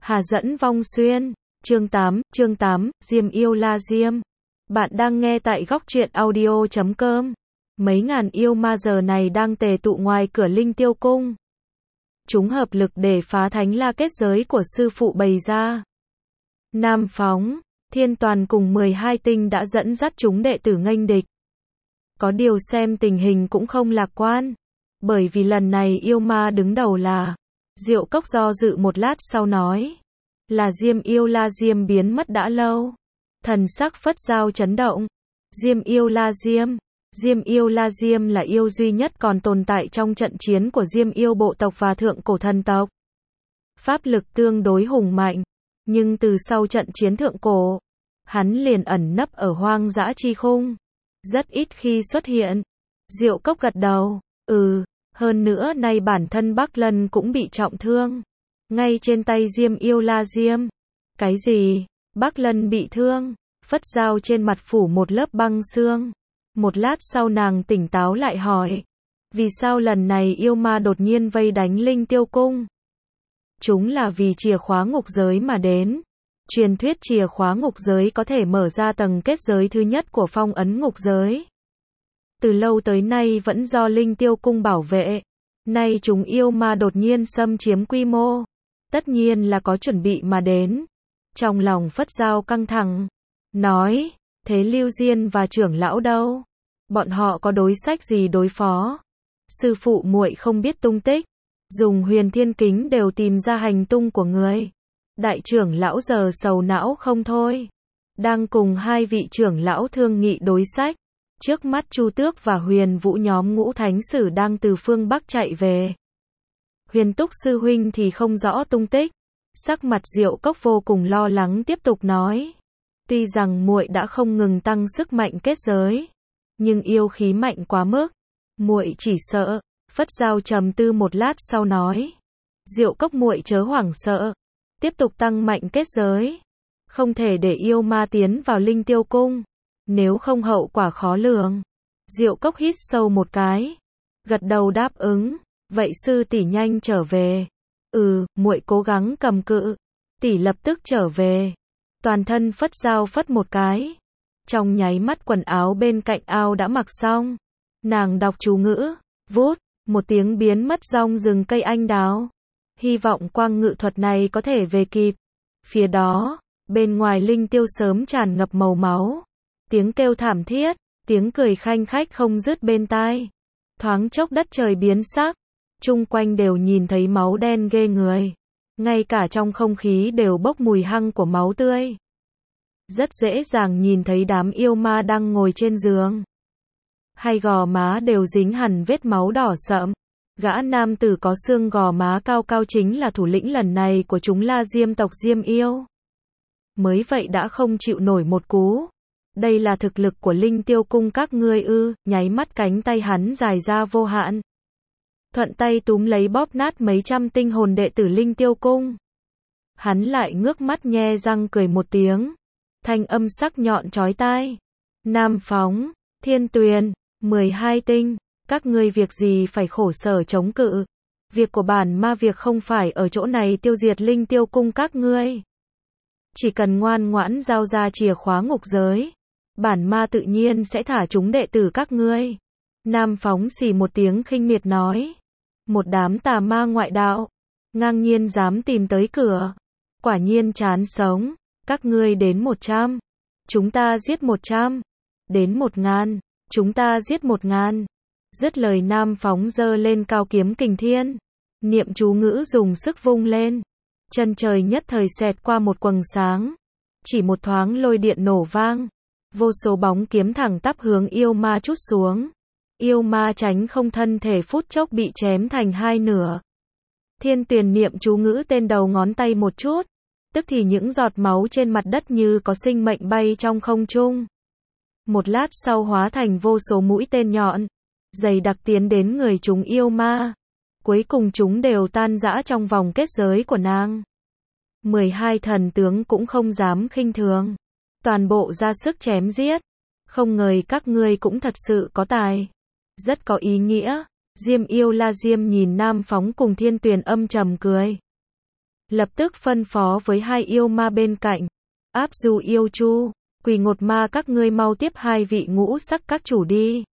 Hà dẫn vong xuyên. Chương 8, Diêm yêu La Diêm. Bạn đang nghe tại góc truyện audio.com. Mấy ngàn yêu ma giờ này đang tề tụ ngoài cửa Linh Tiêu Cung. Chúng hợp lực để phá thánh la kết giới của sư phụ bày ra. Nam Phóng, Thiên Toàn cùng 12 tinh đã dẫn dắt chúng đệ tử nghênh địch. Có điều xem tình hình cũng không lạc quan. Bởi vì lần này yêu ma đứng đầu là Diệu Cốc do dự một lát sau nói. Là Diêm yêu La Diêm biến mất đã lâu. Thần sắc Phất Giao chấn động. Diêm yêu La Diêm. Diêm yêu La Diêm là yêu duy nhất còn tồn tại trong trận chiến của Diêm yêu bộ tộc và thượng cổ thần tộc. Pháp lực tương đối hùng mạnh. Nhưng từ sau trận chiến thượng cổ, hắn liền ẩn nấp ở hoang dã chi khung. Rất ít khi xuất hiện. Diệu Cốc gật đầu. Hơn nữa nay bản thân Bắc Lân cũng bị trọng thương. Ngay trên tay Diêm yêu La Diêm. Cái gì? Bắc Lân bị thương? Phất Giao trên mặt phủ một lớp băng xương. Một lát sau nàng tỉnh táo lại hỏi. Vì sao lần này yêu ma đột nhiên vây đánh Linh Tiêu Cung? Chúng là vì chìa khóa ngục giới mà đến. Truyền thuyết chìa khóa ngục giới có thể mở ra tầng kết giới thứ nhất của phong ấn ngục giới. Từ lâu tới nay vẫn do Linh Tiêu Cung bảo vệ. Nay chúng yêu ma đột nhiên xâm chiếm quy mô. Tất nhiên là có chuẩn bị mà đến. Trong lòng Phất Giao căng thẳng. Nói, thế Lưu Diên và trưởng lão đâu? Bọn họ có đối sách gì đối phó? Sư phụ muội không biết tung tích. Dùng Huyền Thiên Kính đều tìm ra hành tung của người. Đại trưởng lão giờ sầu não không thôi. Đang cùng hai vị trưởng lão thương nghị đối sách. Trước mắt Chu Tước và Huyền Vũ nhóm Ngũ Thánh Sử đang từ phương Bắc chạy về. Huyền Túc sư huynh thì không rõ tung tích. Sắc mặt Diệu Cốc vô cùng lo lắng tiếp tục nói. Tuy rằng muội đã không ngừng tăng sức mạnh kết giới, nhưng yêu khí mạnh quá mức. Muội chỉ sợ. Phất Giao trầm tư một lát sau nói. Diệu Cốc muội chớ hoảng sợ. Tiếp tục tăng mạnh kết giới. Không thể để yêu ma tiến vào Linh Tiêu Cung. Nếu không hậu quả khó lường. Diệu Cốc hít sâu một cái. Gật đầu đáp ứng. Vậy sư tỷ nhanh trở về. Muội cố gắng cầm cự. Tỷ lập tức trở về. Toàn thân Phất Giao phất một cái. Trong nháy mắt quần áo bên cạnh ao đã mặc xong. Nàng đọc chú ngữ. Vút. Một tiếng biến mất rong rừng cây anh đào. Hy vọng quang ngự thuật này có thể về kịp. Phía đó, bên ngoài Linh Tiêu sớm tràn ngập màu máu. Tiếng kêu thảm thiết, tiếng cười khanh khách không dứt bên tai. Thoáng chốc đất trời biến sắc. Chung quanh đều nhìn thấy máu đen ghê người. Ngay cả trong không khí đều bốc mùi hăng của máu tươi. Rất dễ dàng nhìn thấy đám yêu ma đang ngồi trên giường. Hai gò má đều dính hẳn vết máu đỏ sậm. Gã nam tử có xương gò má cao cao chính là thủ lĩnh lần này của chúng La Diêm tộc Diêm yêu. Mới vậy đã không chịu nổi một cú. Đây là thực lực của Linh Tiêu Cung các ngươi ư? Nháy mắt cánh tay hắn dài ra vô hạn. Thuận tay túm lấy bóp nát mấy trăm tinh hồn đệ tử Linh Tiêu Cung. Hắn lại ngước mắt nhe răng cười một tiếng. Thanh âm sắc nhọn chói tai. Nam Phóng, Thiên Tuyền, 12 tinh, các ngươi việc gì phải khổ sở chống cự. Việc của bản ma việc không phải ở chỗ này tiêu diệt Linh Tiêu Cung các ngươi. Chỉ cần ngoan ngoãn giao ra chìa khóa ngục giới, bản ma tự nhiên sẽ thả chúng đệ tử các ngươi. Nam Phóng xì một tiếng khinh miệt nói. Một đám tà ma ngoại đạo, ngang nhiên dám tìm tới cửa. Quả nhiên chán sống. Các ngươi đến 100, chúng ta giết 100. Đến 1000, chúng ta giết 1000. Dứt lời Nam Phóng giơ lên cao kiếm kình thiên. Niệm chú ngữ dùng sức vung lên. Chân trời nhất thời xẹt qua một quầng sáng. Chỉ một thoáng lôi điện nổ vang. Vô số bóng kiếm thẳng tắp hướng yêu ma trút xuống. Yêu ma tránh không thân thể phút chốc bị chém thành hai nửa. Thiên Tuyền niệm chú ngữ tên đầu ngón tay một chút. Tức thì những giọt máu trên mặt đất như có sinh mệnh bay trong không trung. Một lát sau hóa thành vô số mũi tên nhọn. Dày đặc tiến đến người chúng yêu ma. Cuối cùng chúng đều tan rã trong vòng kết giới của nàng. 12 thần tướng cũng không dám khinh thường. Toàn bộ ra sức chém giết. Không ngờ các ngươi cũng thật sự có tài. Rất có ý nghĩa. Diêm yêu La Diêm nhìn Nam Phóng cùng Thiên Tuyền âm trầm cười. lập tức phân phó với hai yêu ma bên cạnh. Áp Du Yêu Chu, Quỷ Ngột Ma các ngươi mau tiếp hai vị ngũ sắc các chủ đi.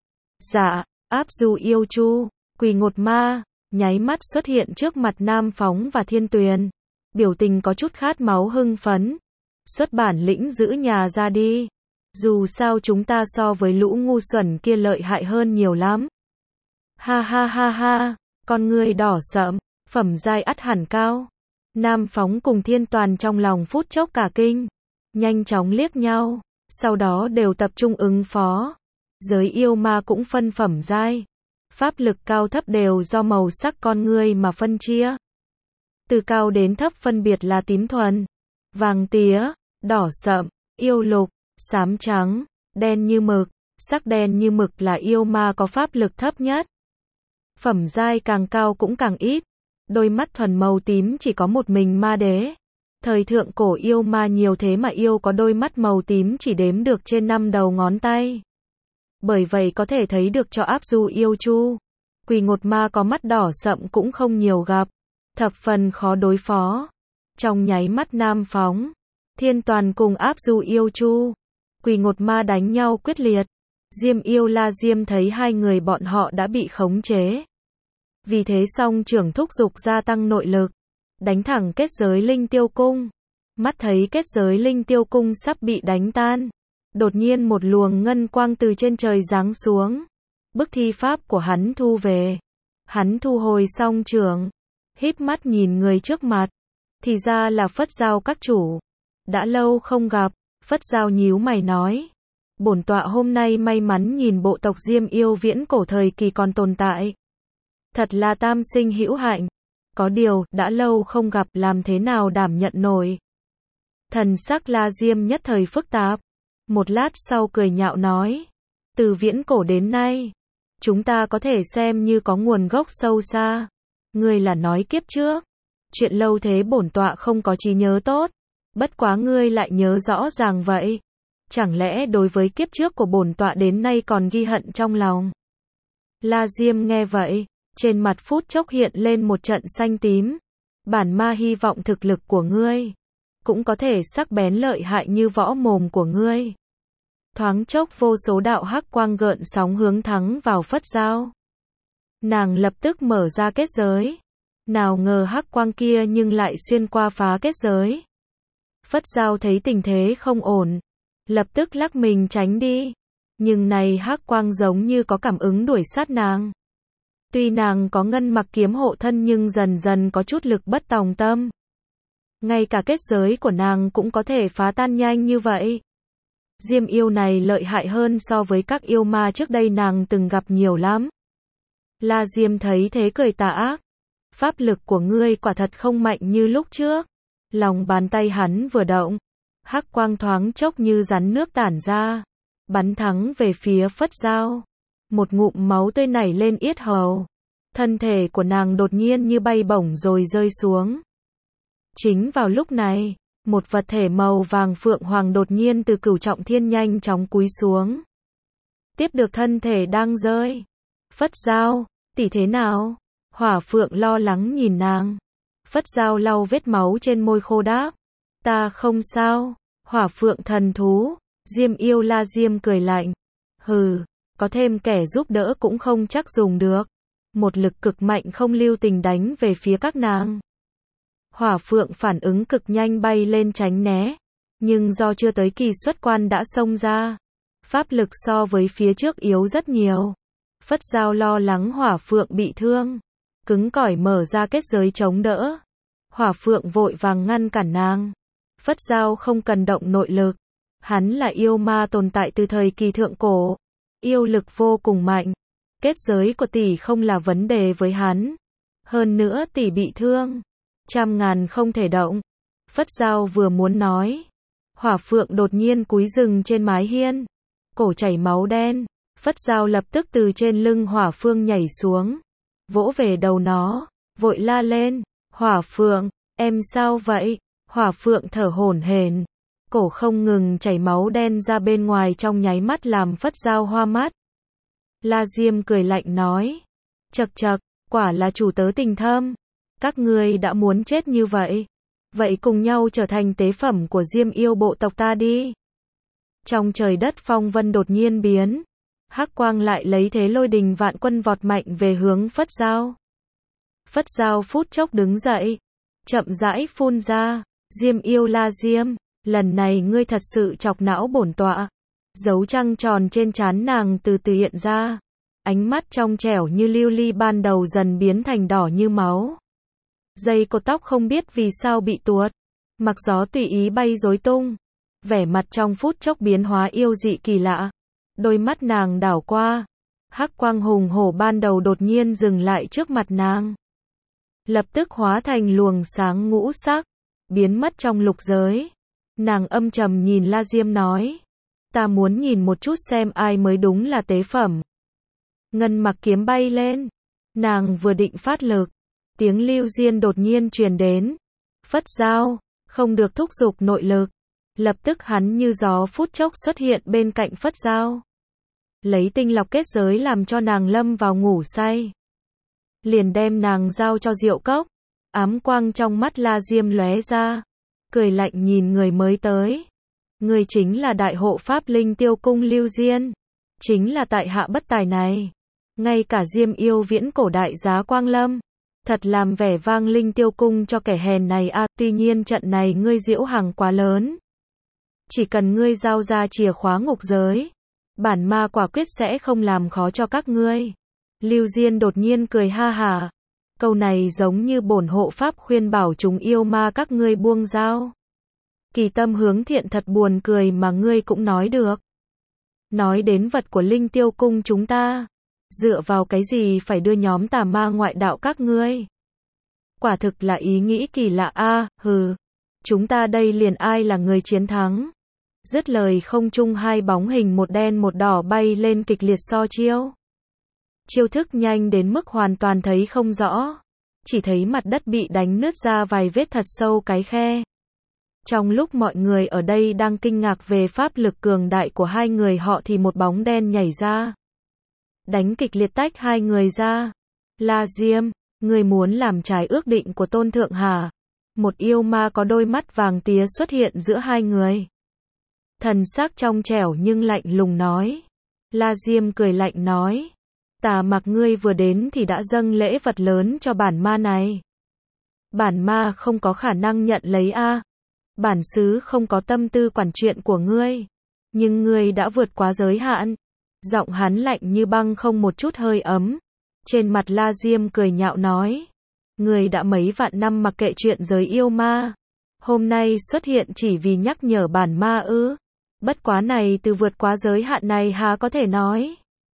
Dạ, Áp Du Yêu Chu, Quỷ Ngột Ma, nháy mắt xuất hiện trước mặt Nam Phóng và Thiên Tuyền. Biểu tình có chút khát máu hưng phấn. Xuất bản lĩnh giữ nhà ra đi. Dù sao chúng ta so với lũ ngu xuẩn kia lợi hại hơn nhiều lắm. Ha ha ha ha, con ngươi đỏ sậm, phẩm giai ắt hẳn cao. Nam Phóng cùng Thiên Toàn trong lòng phút chốc cả kinh. Nhanh chóng liếc nhau, sau đó đều tập trung ứng phó. Giới yêu ma cũng phân phẩm giai. Pháp lực cao thấp đều do màu sắc con ngươi mà phân chia. Từ cao đến thấp phân biệt là tím thuần, vàng tía, đỏ sậm, yêu lục, xám trắng, đen như mực. Sắc đen như mực là yêu ma có pháp lực thấp nhất. Phẩm giai càng cao cũng càng ít. Đôi mắt thuần màu tím chỉ có một mình ma đế. Thời thượng cổ yêu ma nhiều thế mà yêu có đôi mắt màu tím chỉ đếm được trên 5 đầu ngón tay. Bởi vậy có thể thấy được cho Áp Du Yêu Chu, Quỷ Ngột Ma có mắt đỏ sậm cũng không nhiều gặp. Thập phần khó đối phó. Trong nháy mắt Nam Phóng, Thiên Toàn cùng Áp Du Yêu Chu, Quỷ Ngột Ma đánh nhau quyết liệt. Diêm Yêu La Diêm thấy hai người bọn họ đã bị khống chế. Vì thế song trưởng thúc giục gia tăng nội lực, đánh thẳng kết giới Linh Tiêu Cung. Mắt thấy kết giới Linh Tiêu Cung sắp bị đánh tan, đột nhiên một luồng ngân quang từ trên trời giáng xuống. Bức thi pháp của hắn thu về. Hắn thu hồi song trưởng, híp mắt nhìn người trước mặt. Thì ra là Phất Giao các chủ. Đã lâu không gặp. Phất Giao nhíu mày nói. Bổn tọa hôm nay may mắn nhìn bộ tộc Diêm Yêu viễn cổ thời kỳ còn tồn tại. Thật là tam sinh hữu hạnh. Có điều, đã lâu không gặp làm thế nào đảm nhận nổi. Thần sắc La Diêm nhất thời phức tạp. Một lát sau cười nhạo nói. Từ viễn cổ đến nay, chúng ta có thể xem như có nguồn gốc sâu xa. Ngươi là nói kiếp trước. Chuyện lâu thế bổn tọa không có trí nhớ tốt. Bất quá ngươi lại nhớ rõ ràng vậy. Chẳng lẽ đối với kiếp trước của bổn tọa đến nay còn ghi hận trong lòng? La Diêm nghe vậy, trên mặt phút chốc hiện lên một trận xanh tím. Bản ma hy vọng thực lực của ngươi cũng có thể sắc bén lợi hại như võ mồm của ngươi. Thoáng chốc vô số đạo hắc quang gợn sóng hướng thẳng vào Phất Giao. Nàng lập tức mở ra kết giới. Nào ngờ hắc quang kia nhưng lại xuyên qua phá kết giới. Phất Giao thấy tình thế không ổn, lập tức lắc mình tránh đi. Nhưng này hắc quang giống như có cảm ứng đuổi sát nàng. Tuy nàng có ngân mặc kiếm hộ thân nhưng dần dần có chút lực bất tòng tâm. Ngay cả kết giới của nàng cũng có thể phá tan nhanh như vậy. Diêm yêu này lợi hại hơn so với các yêu ma trước đây nàng từng gặp nhiều lắm. La Diêm thấy thế cười tà ác. Pháp lực của ngươi quả thật không mạnh như lúc trước. Lòng bàn tay hắn vừa động, hắc quang thoáng chốc như rắn nước tản ra, bắn thẳng về phía Phất Giao. Một ngụm máu tươi nảy lên yết hầu. Thân thể của nàng đột nhiên như bay bổng rồi rơi xuống. Chính vào lúc này, một vật thể màu vàng phượng hoàng đột nhiên từ cửu trọng thiên nhanh chóng cúi xuống. Tiếp được thân thể đang rơi. Phất Giao, tỷ thế nào? Hỏa phượng lo lắng nhìn nàng. Phất Giao lau vết máu trên môi khô đáp. Ta không sao. Hỏa phượng thần thú. Diêm Yêu La Diêm cười lạnh. Hừ, có thêm kẻ giúp đỡ cũng không chắc dùng được. Một lực cực mạnh không lưu tình đánh về phía các nàng. Hỏa phượng phản ứng cực nhanh bay lên tránh né. Nhưng do chưa tới kỳ xuất quan đã xông ra. Pháp lực so với phía trước yếu rất nhiều. Phất Giao lo lắng hỏa phượng bị thương. Cứng cỏi mở ra kết giới chống đỡ. Hỏa phượng vội vàng ngăn cản nàng. Phất Giao không cần động nội lực. Hắn là yêu ma tồn tại từ thời kỳ thượng cổ. Yêu lực vô cùng mạnh. Kết giới của tỷ không là vấn đề với hắn. Hơn nữa tỷ bị thương. Trăm ngàn không thể động. Phất Giao vừa muốn nói. Hỏa phượng đột nhiên cúi rừng trên mái hiên. Cổ chảy máu đen. Phất Giao lập tức từ trên lưng hỏa phượng nhảy xuống. Vỗ về đầu nó. Vội la lên. Hỏa phượng, em sao vậy? Hỏa phượng thở hổn hển. Cổ không ngừng chảy máu đen ra bên ngoài trong nháy mắt làm Phất Giao hoa mắt. La Diêm cười lạnh nói. Chậc chậc, quả là chủ tớ tình thâm. Các ngươi đã muốn chết như vậy. Vậy cùng nhau trở thành tế phẩm của Diêm Yêu bộ tộc ta đi. Trong trời đất phong vân đột nhiên biến. Hắc quang lại lấy thế lôi đình vạn quân vọt mạnh về hướng Phất Dao. Phất Dao phút chốc đứng dậy. Chậm rãi phun ra. Diêm Yêu La Diêm. Lần này ngươi thật sự chọc não bổn tọa. Dấu trăng tròn trên trán nàng từ từ hiện ra. Ánh mắt trong trẻo như lưu ly ban đầu dần biến thành đỏ như máu. Dây cột tóc không biết vì sao bị tuột. Mặc gió tùy ý bay rối tung. Vẻ mặt trong phút chốc biến hóa yêu dị kỳ lạ. Đôi mắt nàng đảo qua. Hắc quang hùng hổ ban đầu đột nhiên dừng lại trước mặt nàng. Lập tức hóa thành luồng sáng ngũ sắc. Biến mất trong lục giới. Nàng âm trầm nhìn La Diêm nói. Ta muốn nhìn một chút xem ai mới đúng là tế phẩm. Ngân mặc kiếm bay lên. Nàng vừa định phát lực. Tiếng lưu diên đột nhiên truyền đến. Phất Dao, không được thúc giục nội lực. Lập tức hắn như gió phút chốc xuất hiện bên cạnh Phất Dao. Lấy tinh lọc kết giới làm cho nàng lâm vào ngủ say. Liền đem nàng giao cho Diệu Cốc. Ám quang trong mắt La Diêm lóe ra. Cười lạnh nhìn người mới tới. Người chính là đại hộ pháp Linh Tiêu Cung Lưu Diên. Chính là tại hạ bất tài này. Ngay cả Diêm Yêu viễn cổ đại giá Quang Lâm. Thật làm vẻ vang Linh Tiêu Cung cho kẻ hèn này a. Tuy nhiên trận này ngươi diễu hàng quá lớn. Chỉ cần ngươi giao ra chìa khóa ngục giới. Bản ma quả quyết sẽ không làm khó cho các ngươi. Lưu Diên đột nhiên cười ha hả. Câu này giống như bổn hộ pháp khuyên bảo chúng yêu ma các ngươi buông dao. Kỳ tâm hướng thiện thật buồn cười mà ngươi cũng nói được. Nói đến vật của Linh Tiêu Cung chúng ta. Dựa vào cái gì phải đưa nhóm tà ma ngoại đạo các ngươi? Quả thực là ý nghĩ kỳ lạ a. Hừ. Chúng ta đây liền ai là người chiến thắng? Dứt lời không trung hai bóng hình một đen một đỏ bay lên kịch liệt so chiêu. Chiêu thức nhanh đến mức hoàn toàn thấy không rõ. Chỉ thấy mặt đất bị đánh nứt ra vài vết thật sâu cái khe. Trong lúc mọi người ở đây đang kinh ngạc về pháp lực cường đại của hai người họ thì một bóng đen nhảy ra. Đánh kịch liệt tách hai người ra. La Diêm, người muốn làm trái ước định của Tôn Thượng hả? Một yêu ma có đôi mắt vàng tía xuất hiện giữa hai người. Thần sắc trong trẻo nhưng lạnh lùng nói. La Diêm cười lạnh nói. Tà mặc ngươi vừa đến thì đã dâng lễ vật lớn cho bản ma này. Bản ma không có khả năng nhận lấy a. Bản xứ không có tâm tư quản chuyện của ngươi. Nhưng ngươi đã vượt quá giới hạn. Giọng hắn lạnh như băng không một chút hơi ấm. Trên mặt La Diêm cười nhạo nói. Ngươi đã mấy vạn năm mặc kệ chuyện giới yêu ma. Hôm nay xuất hiện chỉ vì nhắc nhở bản ma ư. Bất quá này từ vượt quá giới hạn này há có thể nói.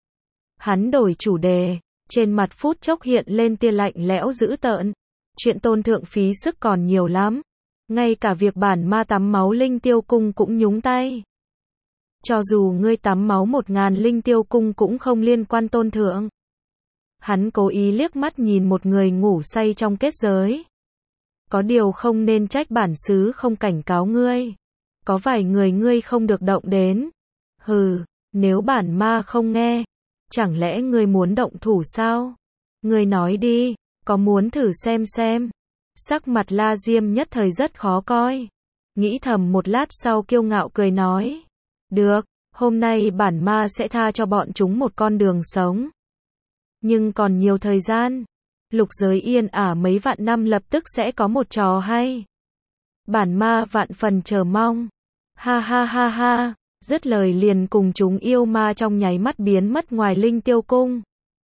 Hắn đổi chủ đề. Trên mặt phút chốc hiện lên tia lạnh lẽo dữ tợn. Chuyện Tôn Thượng phí sức còn nhiều lắm. Ngay cả việc bản ma tắm máu Linh Tiêu Cung cũng nhúng tay. Cho dù ngươi tắm máu 1000 Linh Tiêu Cung cũng không liên quan Tôn Thượng. Hắn cố ý liếc mắt nhìn một người ngủ say trong kết giới. Có điều không nên trách bản xứ không cảnh cáo ngươi. Có vài người ngươi không được động đến. Hừ, nếu bản ma không nghe. Chẳng lẽ ngươi muốn động thủ sao? Ngươi nói đi, có muốn thử xem. Sắc mặt La Diêm nhất thời rất khó coi. Nghĩ thầm một lát sau kiêu ngạo cười nói. Được, hôm nay bản ma sẽ tha cho bọn chúng một con đường sống. Nhưng còn nhiều thời gian. Lục giới yên ả mấy vạn năm lập tức sẽ có một trò hay. Bản ma vạn phần chờ mong. Ha ha ha ha. Dứt lời liền cùng chúng yêu ma trong nháy mắt biến mất ngoài Linh Tiêu Cung.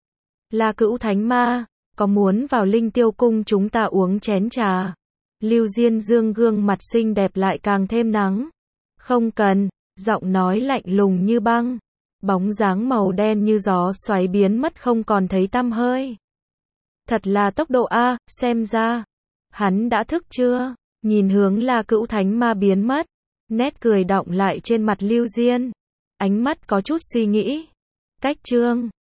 La Cữu Thánh Ma, có muốn vào Linh Tiêu Cung chúng ta uống chén trà? Lưu Diên dương gương mặt xinh đẹp lại càng thêm nắng. Không cần, giọng nói lạnh lùng như băng. Bóng dáng màu đen như gió xoáy biến mất không còn thấy tăm hơi. Thật là tốc độ a, xem ra. Hắn đã thức chưa? Nhìn hướng La Cữu Thánh Ma biến mất. Nét cười đọng lại trên mặt Lưu Diên. Ánh mắt có chút suy nghĩ. Cách chương